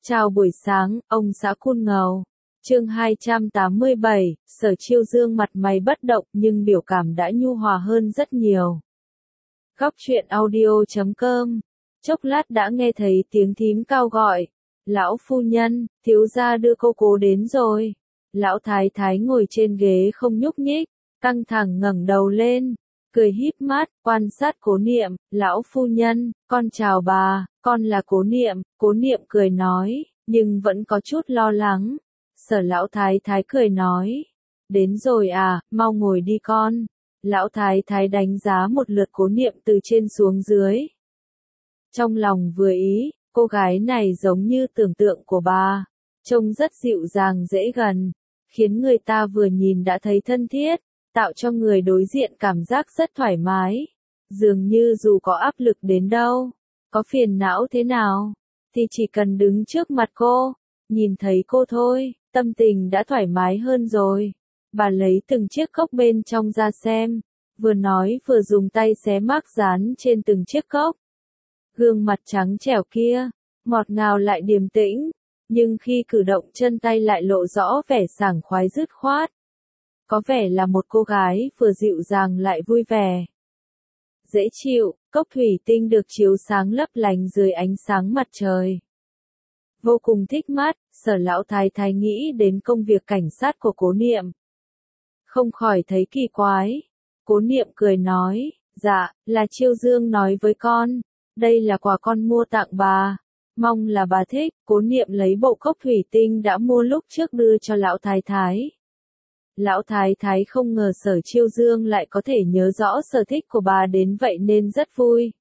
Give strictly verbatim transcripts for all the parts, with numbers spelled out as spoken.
Chào buổi sáng, ông xã Cun Ngầu. Chương hai trăm tám mươi bảy, Sở Chiêu Dương mặt mày bất động nhưng biểu cảm đã nhu hòa hơn rất nhiều. Góc truyện audio chấm com. Chốc lát đã nghe thấy tiếng thím cao gọi. Lão phu nhân, thiếu gia đưa cô cố đến rồi. Lão thái thái ngồi trên ghế không nhúc nhích, căng thẳng ngẩng đầu lên, cười híp mắt, quan sát Cố Niệm. Lão phu nhân, con chào bà, con là Cố Niệm. Cố Niệm cười nói, nhưng vẫn có chút lo lắng. Sở lão thái thái cười nói, đến rồi à, mau ngồi đi con. Lão thái thái đánh giá một lượt Cố Niệm từ trên xuống dưới. Trong lòng vừa ý, cô gái này giống như tưởng tượng của bà, trông rất dịu dàng dễ gần, khiến người ta vừa nhìn đã thấy thân thiết, tạo cho người đối diện cảm giác rất thoải mái. Dường như dù có áp lực đến đâu, có phiền não thế nào, thì chỉ cần đứng trước mặt cô, nhìn thấy cô thôi, tâm tình đã thoải mái hơn rồi. Bà lấy từng chiếc cốc bên trong ra xem, vừa nói vừa dùng tay xé mác dán trên từng chiếc cốc. Gương mặt trắng trẻo kia, ngọt ngào lại điềm tĩnh, nhưng khi cử động chân tay lại lộ rõ vẻ sảng khoái dứt khoát. Có vẻ là một cô gái vừa dịu dàng lại vui vẻ. Dễ chịu, cốc thủy tinh được chiếu sáng lấp lánh dưới ánh sáng mặt trời. Vô cùng thích mắt, Sở lão thái thái nghĩ đến công việc cảnh sát của Cố Niệm. Không khỏi thấy kỳ quái. Cố Niệm cười nói, dạ, là Chiêu Dương nói với con, đây là quà con mua tặng bà, mong là bà thích. Cố Niệm lấy bộ cốc thủy tinh đã mua lúc trước đưa cho lão thái thái. Lão thái thái không ngờ Sở Chiêu Dương lại có thể nhớ rõ sở thích của bà đến vậy nên rất vui.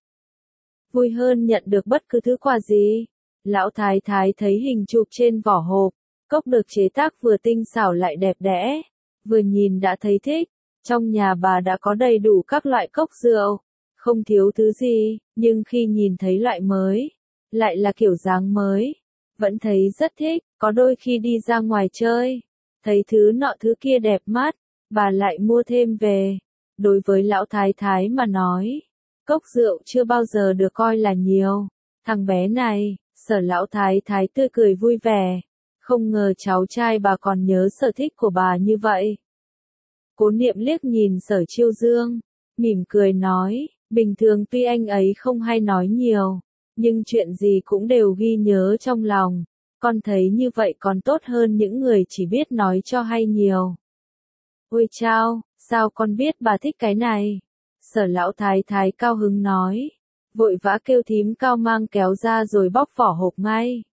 Vui hơn nhận được bất cứ thứ quà gì. Lão thái thái thấy hình chụp trên vỏ hộp, cốc được chế tác vừa tinh xảo lại đẹp đẽ, vừa nhìn đã thấy thích. Trong nhà bà đã có đầy đủ các loại cốc rượu, không thiếu thứ gì, nhưng khi nhìn thấy loại mới, lại là kiểu dáng mới, vẫn thấy rất thích. Có đôi khi đi ra ngoài chơi, thấy thứ nọ thứ kia đẹp mắt, bà lại mua thêm về. Đối với lão thái thái mà nói, cốc rượu chưa bao giờ được coi là nhiều. Thằng bé này, Sở lão thái thái tươi cười vui vẻ, không ngờ cháu trai bà còn nhớ sở thích của bà như vậy. Cố Niệm liếc nhìn Sở Chiêu Dương, mỉm cười nói, bình thường tuy anh ấy không hay nói nhiều, nhưng chuyện gì cũng đều ghi nhớ trong lòng. Con thấy như vậy còn tốt hơn những người chỉ biết nói cho hay nhiều. Ôi chao, sao con biết bà thích cái này? Sở lão thái thái cao hứng nói, vội vã kêu thím cao mang kéo ra rồi bóc vỏ hộp ngay.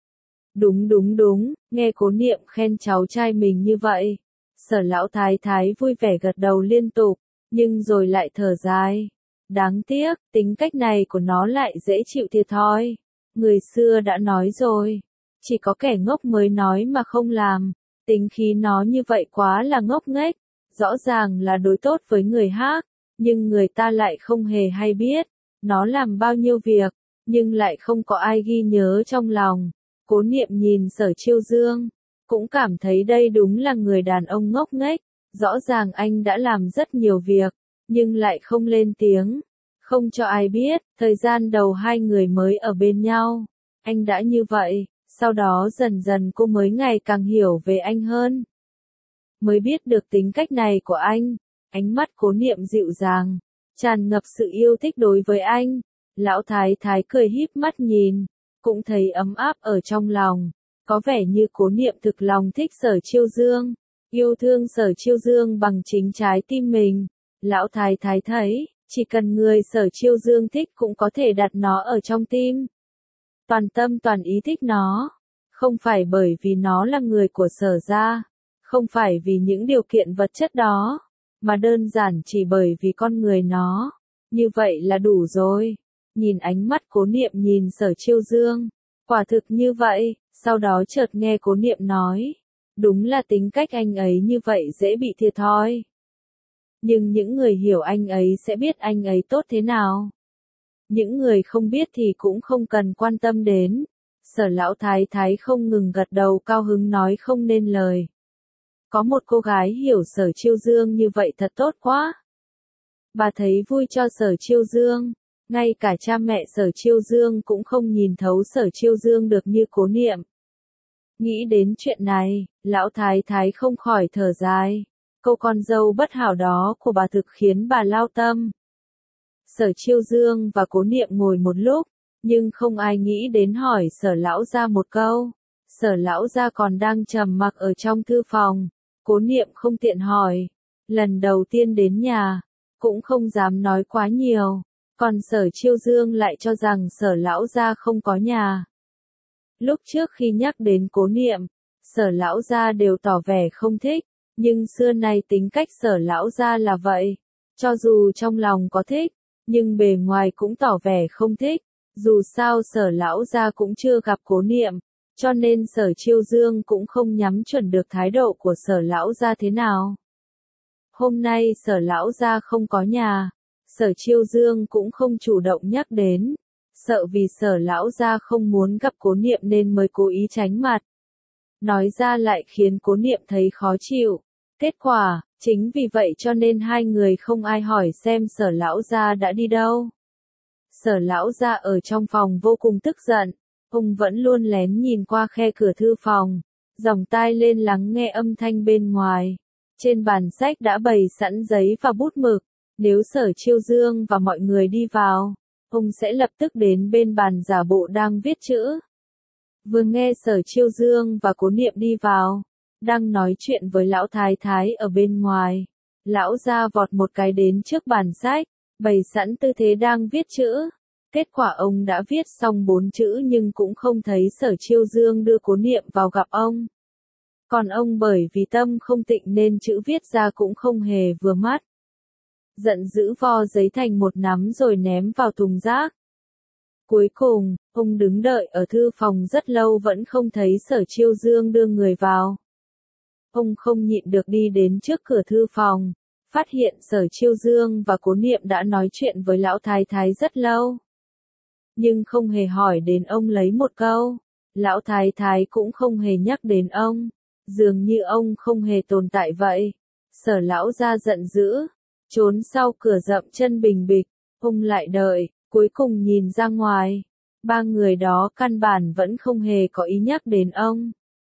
Đúng đúng đúng, nghe Cố Niệm khen cháu trai mình như vậy. Sở lão thái thái vui vẻ gật đầu liên tục, nhưng rồi lại thở dài. Đáng tiếc, tính cách này của nó lại dễ chịu thiệt thòi. Người xưa đã nói rồi, chỉ có kẻ ngốc mới nói mà không làm. Tính khí nó như vậy quá là ngốc nghếch, rõ ràng là đối tốt với người khác, nhưng người ta lại không hề hay biết. Nó làm bao nhiêu việc, nhưng lại không có ai ghi nhớ trong lòng. Cố Niệm nhìn Sở Chiêu Dương, cũng cảm thấy đây đúng là người đàn ông ngốc nghếch. Rõ ràng anh đã làm rất nhiều việc, nhưng lại không lên tiếng, không cho ai biết. Thời gian đầu hai người mới ở bên nhau, anh đã như vậy, sau đó dần dần cô mới ngày càng hiểu về anh hơn. Mới biết được tính cách này của anh. Ánh mắt Cố Niệm dịu dàng, tràn ngập sự yêu thích đối với anh. Lão thái thái cười híp mắt nhìn, cũng thấy ấm áp ở trong lòng. Có vẻ như Cố Niệm thực lòng thích Sở Chiêu Dương, yêu thương Sở Chiêu Dương bằng chính trái tim mình. Lão thái thái thấy, chỉ cần người Sở Chiêu Dương thích cũng có thể đặt nó ở trong tim. Toàn tâm toàn ý thích nó, không phải bởi vì nó là người của Sở gia, không phải vì những điều kiện vật chất đó, mà đơn giản chỉ bởi vì con người nó. Như vậy là đủ rồi. Nhìn ánh mắt Cố Niệm nhìn Sở Chiêu Dương, quả thực như vậy. Sau đó chợt nghe Cố Niệm nói, đúng là tính cách anh ấy như vậy dễ bị thiệt thòi. Nhưng những người hiểu anh ấy sẽ biết anh ấy tốt thế nào. Những người không biết thì cũng không cần quan tâm đến. Sở lão thái thái không ngừng gật đầu cao hứng nói không nên lời. Có một cô gái hiểu Sở Chiêu Dương như vậy thật tốt quá. Bà thấy vui cho Sở Chiêu Dương, Ngay cả cha mẹ Sở Chiêu Dương cũng không nhìn thấu Sở Chiêu Dương được như Cố Niệm. Nghĩ đến chuyện này, lão thái thái không khỏi thở dài. Câu con dâu bất hảo đó của bà thực khiến bà lao tâm. Sở Chiêu Dương và Cố Niệm ngồi một lúc, nhưng không ai nghĩ đến hỏi Sở lão gia một câu. Sở lão gia còn đang trầm mặc ở trong thư phòng, Cố Niệm không tiện hỏi. Lần đầu tiên đến nhà, cũng không dám nói quá nhiều, còn Sở Chiêu Dương lại cho rằng Sở lão gia không có nhà. Lúc trước khi nhắc đến Cố Niệm, Sở lão gia đều tỏ vẻ không thích, nhưng xưa nay tính cách Sở lão gia là vậy, cho dù trong lòng có thích, nhưng bề ngoài cũng tỏ vẻ không thích. Dù sao Sở lão gia cũng chưa gặp Cố Niệm, cho nên Sở Chiêu Dương cũng không nhắm chuẩn được thái độ của Sở lão gia thế nào. Hôm nay Sở lão gia không có nhà, Sở Chiêu Dương cũng không chủ động nhắc đến, sợ vì Sở lão gia không muốn gặp Cố Niệm nên mới cố ý tránh mặt. Nói ra lại khiến Cố Niệm thấy khó chịu. Kết quả, chính vì vậy cho nên hai người không ai hỏi xem Sở lão gia đã đi đâu. Sở lão gia ở trong phòng vô cùng tức giận, ông vẫn luôn lén nhìn qua khe cửa thư phòng, dòng tai lên lắng nghe âm thanh bên ngoài. Trên bàn sách đã bày sẵn giấy và bút mực, nếu Sở Chiêu Dương và mọi người đi vào, ông sẽ lập tức đến bên bàn giả bộ đang viết chữ. Vừa nghe Sở Chiêu Dương và Cố Niệm đi vào, đang nói chuyện với lão thái thái ở bên ngoài, lão gia vọt một cái đến trước bàn sách, bày sẵn tư thế đang viết chữ. Kết quả ông đã viết xong bốn chữ nhưng cũng không thấy Sở Chiêu Dương đưa Cố Niệm vào gặp ông. Còn ông bởi vì tâm không tịnh nên chữ viết ra cũng không hề vừa mắt. Giận dữ vo giấy thành một nắm rồi ném vào thùng rác. Cuối cùng, ông đứng đợi ở thư phòng rất lâu vẫn không thấy Sở Chiêu Dương đưa người vào. Ông không nhịn được đi đến trước cửa thư phòng, phát hiện Sở Chiêu Dương và Cố Niệm đã nói chuyện với lão thái thái rất lâu. Nhưng không hề hỏi đến ông lấy một câu, lão thái thái cũng không hề nhắc đến ông, dường như ông không hề tồn tại vậy. Sở lão gia giận dữ, trốn sau cửa dậm chân bình bịch, ông lại đợi, cuối cùng nhìn ra ngoài, ba người đó căn bản vẫn không hề có ý nhắc đến ông.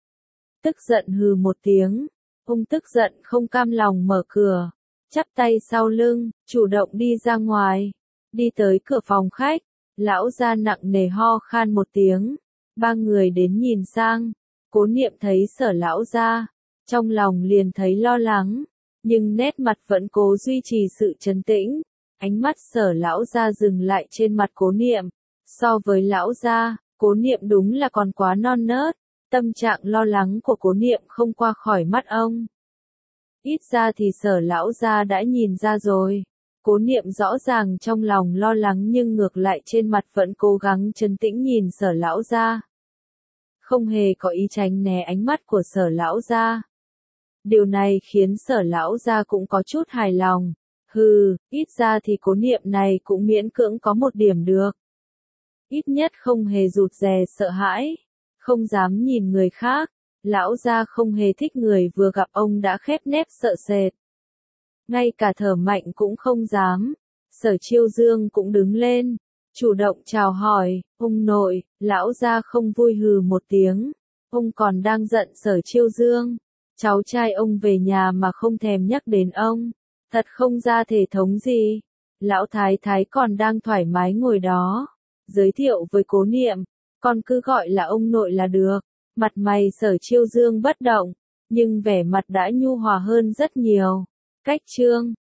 Tức giận hừ một tiếng, ông tức giận không cam lòng mở cửa, chắp tay sau lưng, chủ động đi ra ngoài, đi tới cửa phòng khách. Lão gia nặng nề ho khan một tiếng, ba người đến nhìn sang, Cố Niệm thấy Sở lão gia, trong lòng liền thấy lo lắng, nhưng nét mặt vẫn cố duy trì sự trấn tĩnh. Ánh mắt Sở lão gia dừng lại trên mặt Cố Niệm, so với lão gia, Cố Niệm đúng là còn quá non nớt, tâm trạng lo lắng của Cố Niệm không qua khỏi mắt ông. Ít ra thì Sở lão gia đã nhìn ra rồi. Cố Niệm rõ ràng trong lòng lo lắng nhưng ngược lại trên mặt vẫn cố gắng trấn tĩnh nhìn Sở lão gia. Không hề có ý tránh né ánh mắt của Sở lão gia. Điều này khiến Sở lão gia cũng có chút hài lòng. Hừ, ít ra thì Cố Niệm này cũng miễn cưỡng có một điểm được. Ít nhất không hề rụt rè sợ hãi, không dám nhìn người khác. Lão gia không hề thích người vừa gặp ông đã khép nép sợ sệt. Ngay cả thở mạnh cũng không dám. Sở Chiêu Dương cũng đứng lên, chủ động chào hỏi, ông nội. Lão gia không vui hừ một tiếng, ông còn đang giận Sở Chiêu Dương. Cháu trai ông về nhà mà không thèm nhắc đến ông, thật không ra thể thống gì. Lão thái thái còn đang thoải mái ngồi đó, giới thiệu với Cố Niệm, con cứ gọi là ông nội là được. Mặt mày Sở Chiêu Dương bất động, nhưng vẻ mặt đã nhu hòa hơn rất nhiều. Cách chương